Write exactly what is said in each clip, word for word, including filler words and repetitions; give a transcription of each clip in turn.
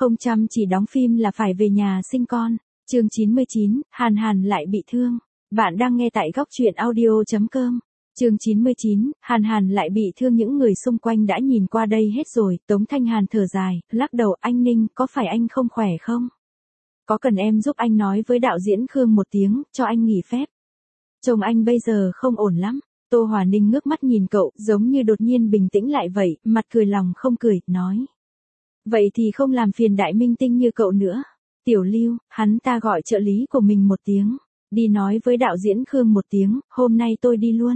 Không chăm chỉ đóng phim là phải về nhà sinh con. Chương chín mươi chín, Hàn Hàn lại bị thương. Bạn đang nghe tại góc truyện audio chấm com. Chương chín mươi chín, Hàn Hàn lại bị thương. Những người xung quanh đã nhìn qua đây hết rồi. Tống Thanh Hàn thở dài, lắc đầu. Anh Ninh, có phải anh không khỏe không? Có cần em giúp anh nói với đạo diễn Khương một tiếng, cho anh nghỉ phép? Chồng anh bây giờ không ổn lắm. Tô Hòa Ninh ngước mắt nhìn cậu, giống như đột nhiên bình tĩnh lại vậy, mặt cười lòng không cười, nói. Vậy thì không làm phiền đại minh tinh như cậu nữa. Tiểu Lưu, hắn ta gọi trợ lý của mình một tiếng. Đi nói với đạo diễn Khương một tiếng, hôm nay tôi đi luôn.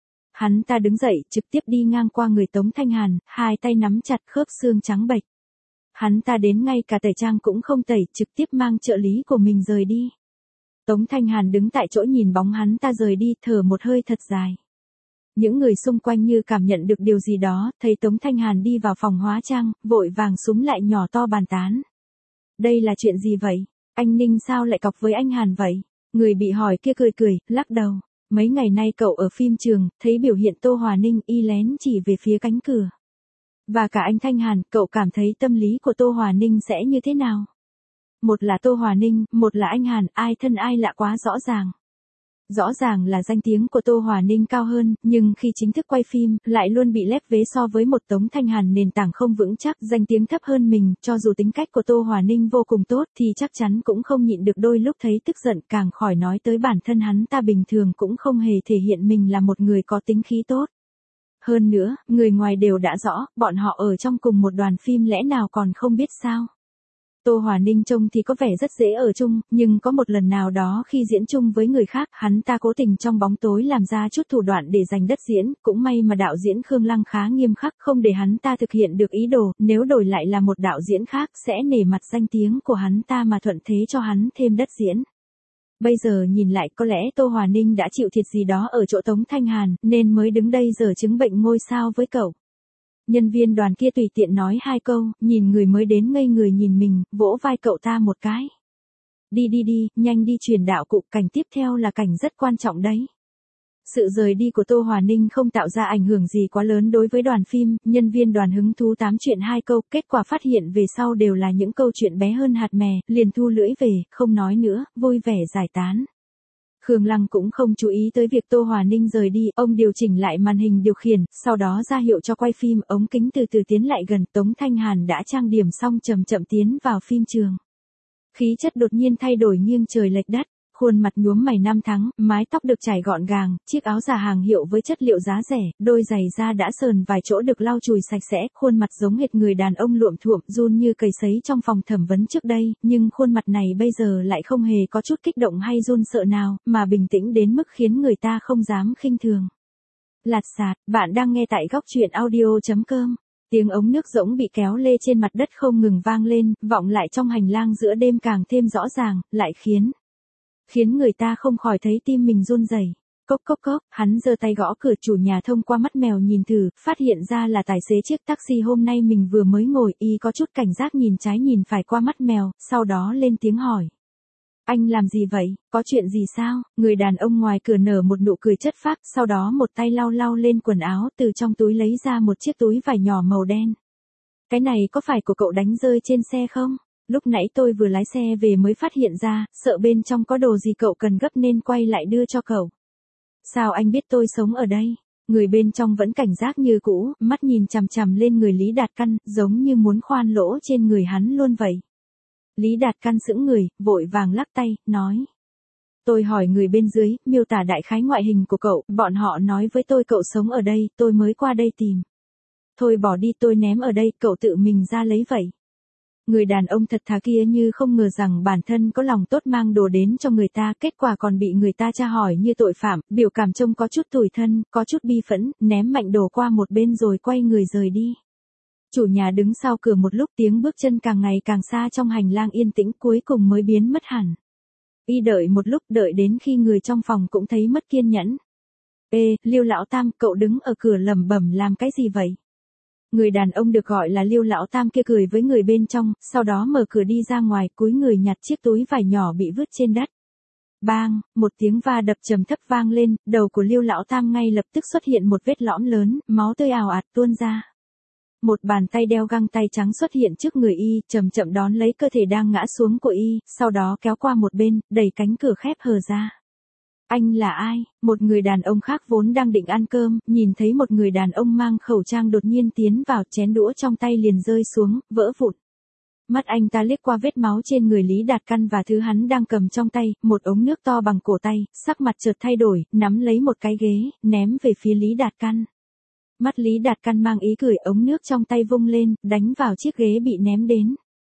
Hắn ta đứng dậy, trực tiếp đi ngang qua người Tống Thanh Hàn, hai tay nắm chặt khớp xương trắng bệch. Hắn ta đến ngay cả tẩy trang cũng không tẩy, trực tiếp mang trợ lý của mình rời đi. Tống Thanh Hàn đứng tại chỗ nhìn bóng hắn ta rời đi, thở một hơi thật dài. Những người xung quanh như cảm nhận được điều gì đó, thấy Tống Thanh Hàn đi vào phòng hóa trang, vội vàng xúm lại nhỏ to bàn tán. Đây là chuyện gì vậy? Anh Ninh sao lại cọc với anh Hàn vậy? Người bị hỏi kia cười cười, lắc đầu. Mấy ngày nay cậu ở phim trường, thấy biểu hiện Tô Hòa Ninh y lén chỉ về phía cánh cửa. Và cả anh Thanh Hàn, cậu cảm thấy tâm lý của Tô Hòa Ninh sẽ như thế nào? Một là Tô Hòa Ninh, một là anh Hàn, ai thân ai lạ quá rõ ràng. Rõ ràng là danh tiếng của Tô Hòa Ninh cao hơn, nhưng khi chính thức quay phim, lại luôn bị lép vế so với một Tống Thanh Hàn nền tảng không vững chắc, danh tiếng thấp hơn mình, cho dù tính cách của Tô Hòa Ninh vô cùng tốt thì chắc chắn cũng không nhịn được đôi lúc thấy tức giận, càng khỏi nói tới bản thân hắn ta bình thường cũng không hề thể hiện mình là một người có tính khí tốt. Hơn nữa, người ngoài đều đã rõ, bọn họ ở trong cùng một đoàn phim lẽ nào còn không biết sao. Tô Hòa Ninh trông thì có vẻ rất dễ ở chung, nhưng có một lần nào đó khi diễn chung với người khác, hắn ta cố tình trong bóng tối làm ra chút thủ đoạn để giành đất diễn, cũng may mà đạo diễn Khương Lăng khá nghiêm khắc, không để hắn ta thực hiện được ý đồ, nếu đổi lại là một đạo diễn khác sẽ nể mặt danh tiếng của hắn ta mà thuận thế cho hắn thêm đất diễn. Bây giờ nhìn lại có lẽ Tô Hòa Ninh đã chịu thiệt gì đó ở chỗ Tống Thanh Hàn, nên mới đứng đây giở chứng bệnh ngôi sao với cậu. Nhân viên đoàn kia tùy tiện nói hai câu, nhìn người mới đến ngây người nhìn mình, vỗ vai cậu ta một cái. Đi đi đi, nhanh đi truyền đạo cụ, cảnh tiếp theo là cảnh rất quan trọng đấy. Sự rời đi của Tô Hòa Ninh không tạo ra ảnh hưởng gì quá lớn đối với đoàn phim, nhân viên đoàn hứng thú tám chuyện hai câu, kết quả phát hiện về sau đều là những câu chuyện bé hơn hạt mè, liền thu lưỡi về, không nói nữa, vui vẻ giải tán. Khương Lăng cũng không chú ý tới việc Tô Hòa Ninh rời đi, ông điều chỉnh lại màn hình điều khiển, sau đó ra hiệu cho quay phim, ống kính từ từ tiến lại gần, Tống Thanh Hàn đã trang điểm xong chậm chậm tiến vào phim trường. Khí chất đột nhiên thay đổi nghiêng trời lệch đất, khuôn mặt nhuốm mày năm tháng, mái tóc được chải gọn gàng, chiếc áo giả hàng hiệu với chất liệu giá rẻ, đôi giày da đã sờn vài chỗ được lau chùi sạch sẽ, khuôn mặt giống hệt người đàn ông luộm thuộm run như cầy sấy trong phòng thẩm vấn trước đây, nhưng khuôn mặt này bây giờ lại không hề có chút kích động hay run sợ nào, mà bình tĩnh đến mức khiến người ta không dám khinh thường. Lạt sạt, bạn đang nghe tại góc truyện audio chấm com. Tiếng ống nước rỗng bị kéo lê trên mặt đất không ngừng vang lên, vọng lại trong hành lang giữa đêm càng thêm rõ ràng, lại khiến khiến người ta không khỏi thấy tim mình run rẩy. Cốc cốc cốc, hắn giơ tay gõ cửa, chủ nhà thông qua mắt mèo nhìn thử, phát hiện ra là tài xế chiếc taxi hôm nay mình vừa mới ngồi, y có chút cảnh giác nhìn trái nhìn phải qua mắt mèo, sau đó lên tiếng hỏi. Anh làm gì vậy, có chuyện gì sao? Người đàn ông ngoài cửa nở một nụ cười chất phác, sau đó một tay lau lau lên quần áo, từ trong túi lấy ra một chiếc túi vải nhỏ màu đen. Cái này có phải của cậu đánh rơi trên xe không? Lúc nãy tôi vừa lái xe về mới phát hiện ra, sợ bên trong có đồ gì cậu cần gấp nên quay lại đưa cho cậu. Sao anh biết tôi sống ở đây? Người bên trong vẫn cảnh giác như cũ, mắt nhìn chằm chằm lên người Lý Đạt Căn, giống như muốn khoan lỗ trên người hắn luôn vậy. Lý Đạt Căn sững người, vội vàng lắc tay, nói. Tôi hỏi người bên dưới, miêu tả đại khái ngoại hình của cậu, bọn họ nói với tôi cậu sống ở đây, tôi mới qua đây tìm. Thôi bỏ đi, tôi ném ở đây, cậu tự mình ra lấy vậy. Người đàn ông thật thà kia như không ngờ rằng bản thân có lòng tốt mang đồ đến cho người ta, kết quả còn bị người ta tra hỏi như tội phạm, biểu cảm trông có chút tủi thân, có chút bi phẫn, ném mạnh đồ qua một bên rồi quay người rời đi. Chủ nhà đứng sau cửa một lúc, tiếng bước chân càng ngày càng xa trong hành lang yên tĩnh, cuối cùng mới biến mất hẳn. Y đợi một lúc, đợi đến khi người trong phòng cũng thấy mất kiên nhẫn. Ê, Lưu Lão Tam, cậu đứng ở cửa lẩm bẩm làm cái gì vậy? Người đàn ông được gọi là Lưu Lão Tam kia cười với người bên trong, sau đó mở cửa đi ra ngoài, cúi người nhặt chiếc túi vải nhỏ bị vứt trên đất. Bang, một tiếng va đập trầm thấp vang lên, đầu của Lưu Lão Tam ngay lập tức xuất hiện một vết lõm lớn, máu tươi ào ạt tuôn ra. Một bàn tay đeo găng tay trắng xuất hiện trước người y, chậm chậm đón lấy cơ thể đang ngã xuống của y, sau đó kéo qua một bên, đẩy cánh cửa khép hờ ra. Anh là ai? Một người đàn ông khác vốn đang định ăn cơm, nhìn thấy một người đàn ông mang khẩu trang đột nhiên tiến vào, chén đũa trong tay liền rơi xuống, vỡ vụn. Mắt anh ta liếc qua vết máu trên người Lý Đạt Căn và thứ hắn đang cầm trong tay, một ống nước to bằng cổ tay, sắc mặt chợt thay đổi, nắm lấy một cái ghế, ném về phía Lý Đạt Căn. Mắt Lý Đạt Căn mang ý cười, ống nước trong tay vung lên, đánh vào chiếc ghế bị ném đến.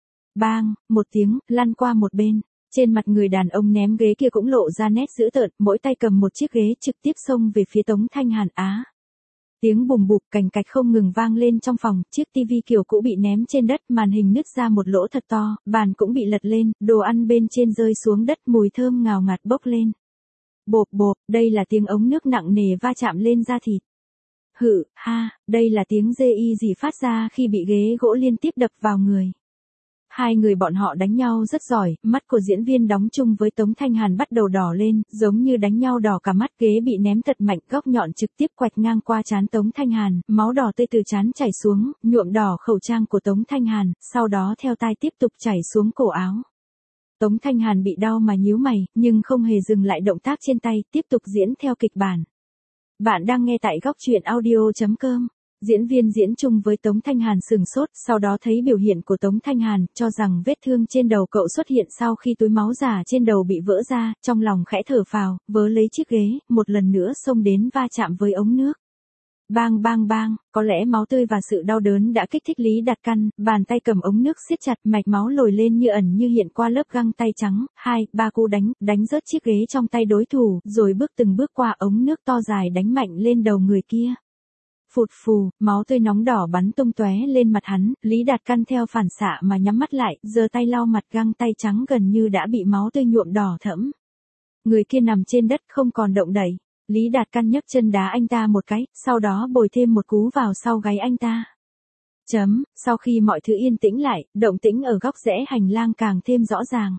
Bang, một tiếng, lăn qua một bên. Trên mặt người đàn ông ném ghế kia cũng lộ ra nét dữ tợn, mỗi tay cầm một chiếc ghế trực tiếp xông về phía Tống Thanh Hàn. Á. Tiếng bùm bụp cành cạch không ngừng vang lên trong phòng, chiếc tivi kiểu cũ bị ném trên đất, màn hình nứt ra một lỗ thật to, bàn cũng bị lật lên, đồ ăn bên trên rơi xuống đất, mùi thơm ngào ngạt bốc lên. Bộp bộp, đây là tiếng ống nước nặng nề va chạm lên da thịt. Hự, ha, đây là tiếng dê y gì phát ra khi bị ghế gỗ liên tiếp đập vào người. Hai người bọn họ đánh nhau rất giỏi, mắt của diễn viên đóng chung với Tống Thanh Hàn bắt đầu đỏ lên, giống như đánh nhau đỏ cả mắt, ghế bị ném thật mạnh, góc nhọn trực tiếp quạch ngang qua trán Tống Thanh Hàn, máu đỏ tươi từ trán chảy xuống, nhuộm đỏ khẩu trang của Tống Thanh Hàn, sau đó theo tai tiếp tục chảy xuống cổ áo. Tống Thanh Hàn bị đau mà nhíu mày, nhưng không hề dừng lại động tác trên tay, tiếp tục diễn theo kịch bản. Bạn đang nghe tại góc truyện audio chấm com. Diễn viên diễn chung với Tống Thanh Hàn sừng sốt, sau đó thấy biểu hiện của Tống Thanh Hàn, cho rằng vết thương trên đầu cậu xuất hiện sau khi túi máu giả trên đầu bị vỡ ra, trong lòng khẽ thở phào, vớ lấy chiếc ghế, một lần nữa xông đến va chạm với ống nước. Bang bang bang, có lẽ máu tươi và sự đau đớn đã kích thích Lý Đạt Căn, bàn tay cầm ống nước siết chặt, mạch máu lồi lên như ẩn như hiện qua lớp găng tay trắng, hai, ba cú đánh, đánh rớt chiếc ghế trong tay đối thủ, rồi bước từng bước qua ống nước to dài đánh mạnh lên đầu người kia. Phụt phù, máu tươi nóng đỏ bắn tung tóe lên mặt hắn, Lý Đạt Căn theo phản xạ mà nhắm mắt lại, giơ tay lau mặt, găng tay trắng gần như đã bị máu tươi nhuộm đỏ thẫm. Người kia nằm trên đất không còn động đậy. Lý Đạt Căn nhấc chân đá anh ta một cái, sau đó bồi thêm một cú vào sau gáy anh ta. Chấm, sau khi mọi thứ yên tĩnh lại, động tĩnh ở góc rẽ hành lang càng thêm rõ ràng.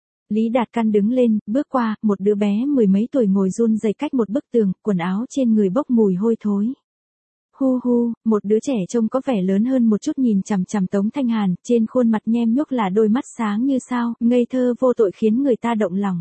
Lý Đạt Căn đứng lên, bước qua, một đứa bé mười mấy tuổi ngồi run rẩy cách một bức tường, quần áo trên người bốc mùi hôi thối. Hu hu, một đứa trẻ trông có vẻ lớn hơn một chút nhìn chằm chằm Tống Thanh Hàn, trên khuôn mặt nhem nhuốc là đôi mắt sáng như sao, ngây thơ vô tội khiến người ta động lòng.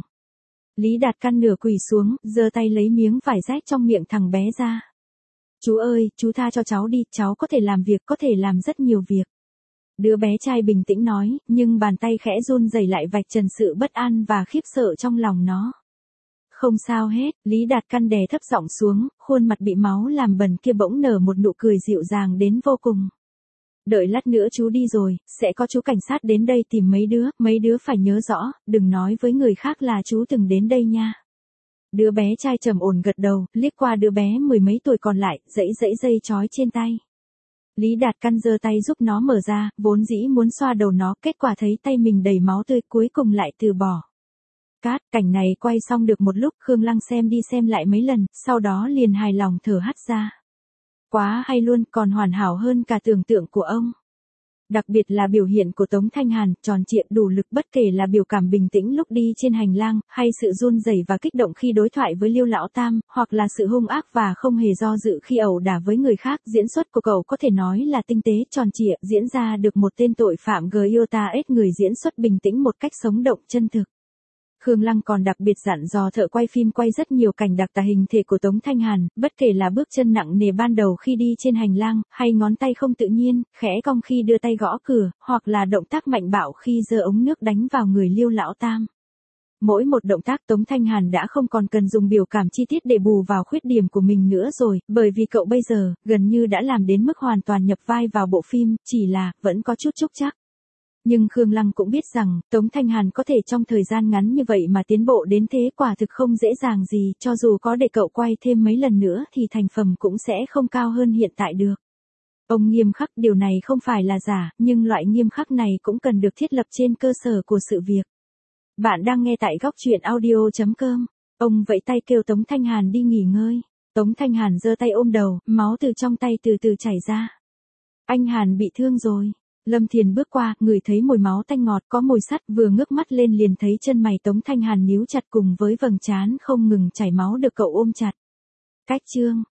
Lý Đạt Căn nửa quỳ xuống, giơ tay lấy miếng vải rách trong miệng thằng bé ra. Chú ơi, chú tha cho cháu đi, cháu có thể làm việc, có thể làm rất nhiều việc. Đứa bé trai bình tĩnh nói, nhưng bàn tay khẽ run rẩy lại vạch trần sự bất an và khiếp sợ trong lòng nó. Không sao hết, Lý Đạt Căn đè thấp giọng xuống, khuôn mặt bị máu làm bẩn kia bỗng nở một nụ cười dịu dàng đến vô cùng. Đợi lát nữa chú đi rồi, sẽ có chú cảnh sát đến đây tìm mấy đứa, mấy đứa phải nhớ rõ, đừng nói với người khác là chú từng đến đây nha. Đứa bé trai trầm ổn gật đầu, liếc qua đứa bé mười mấy tuổi còn lại, dãy dãy dây trói trên tay. Lý Đạt Căn giơ tay giúp nó mở ra, vốn dĩ muốn xoa đầu nó, kết quả thấy tay mình đầy máu tươi, cuối cùng lại từ bỏ. Cát, cảnh này quay xong được một lúc, Khương Lăng xem đi xem lại mấy lần, sau đó liền hài lòng thở hắt ra. Quá hay luôn, còn hoàn hảo hơn cả tưởng tượng của ông. Đặc biệt là biểu hiện của Tống Thanh Hàn, tròn trịa đủ lực, bất kể là biểu cảm bình tĩnh lúc đi trên hành lang, hay sự run rẩy và kích động khi đối thoại với Liêu Lão Tam, hoặc là sự hung ác và không hề do dự khi ẩu đả với người khác, diễn xuất của cậu có thể nói là tinh tế, tròn trịa, diễn ra được một tên tội phạm Giota S người diễn xuất bình tĩnh một cách sống động chân thực. Khương Lăng còn đặc biệt dặn dò thợ quay phim quay rất nhiều cảnh đặc tả hình thể của Tống Thanh Hàn, bất kể là bước chân nặng nề ban đầu khi đi trên hành lang, hay ngón tay không tự nhiên, khẽ cong khi đưa tay gõ cửa, hoặc là động tác mạnh bạo khi giơ ống nước đánh vào người Liêu Lão Tam. Mỗi một động tác Tống Thanh Hàn đã không còn cần dùng biểu cảm chi tiết để bù vào khuyết điểm của mình nữa rồi, bởi vì cậu bây giờ, gần như đã làm đến mức hoàn toàn nhập vai vào bộ phim, chỉ là, vẫn có chút trúc trắc. Nhưng Khương Lăng cũng biết rằng, Tống Thanh Hàn có thể trong thời gian ngắn như vậy mà tiến bộ đến thế quả thực không dễ dàng gì, cho dù có để cậu quay thêm mấy lần nữa thì thành phẩm cũng sẽ không cao hơn hiện tại được. Ông nghiêm khắc, điều này không phải là giả, nhưng loại nghiêm khắc này cũng cần được thiết lập trên cơ sở của sự việc. Bạn đang nghe tại góc truyện audio chấm com. Ông vẫy tay kêu Tống Thanh Hàn đi nghỉ ngơi. Tống Thanh Hàn giơ tay ôm đầu, máu từ trong tay từ từ chảy ra. Anh Hàn bị thương rồi. Lâm Thiền bước qua, ngửi thấy mùi máu tanh ngọt có mùi sắt, vừa ngước mắt lên liền thấy chân mày Tống Thanh Hàn níu chặt cùng với vầng trán không ngừng chảy máu được cậu ôm chặt. Cách chương,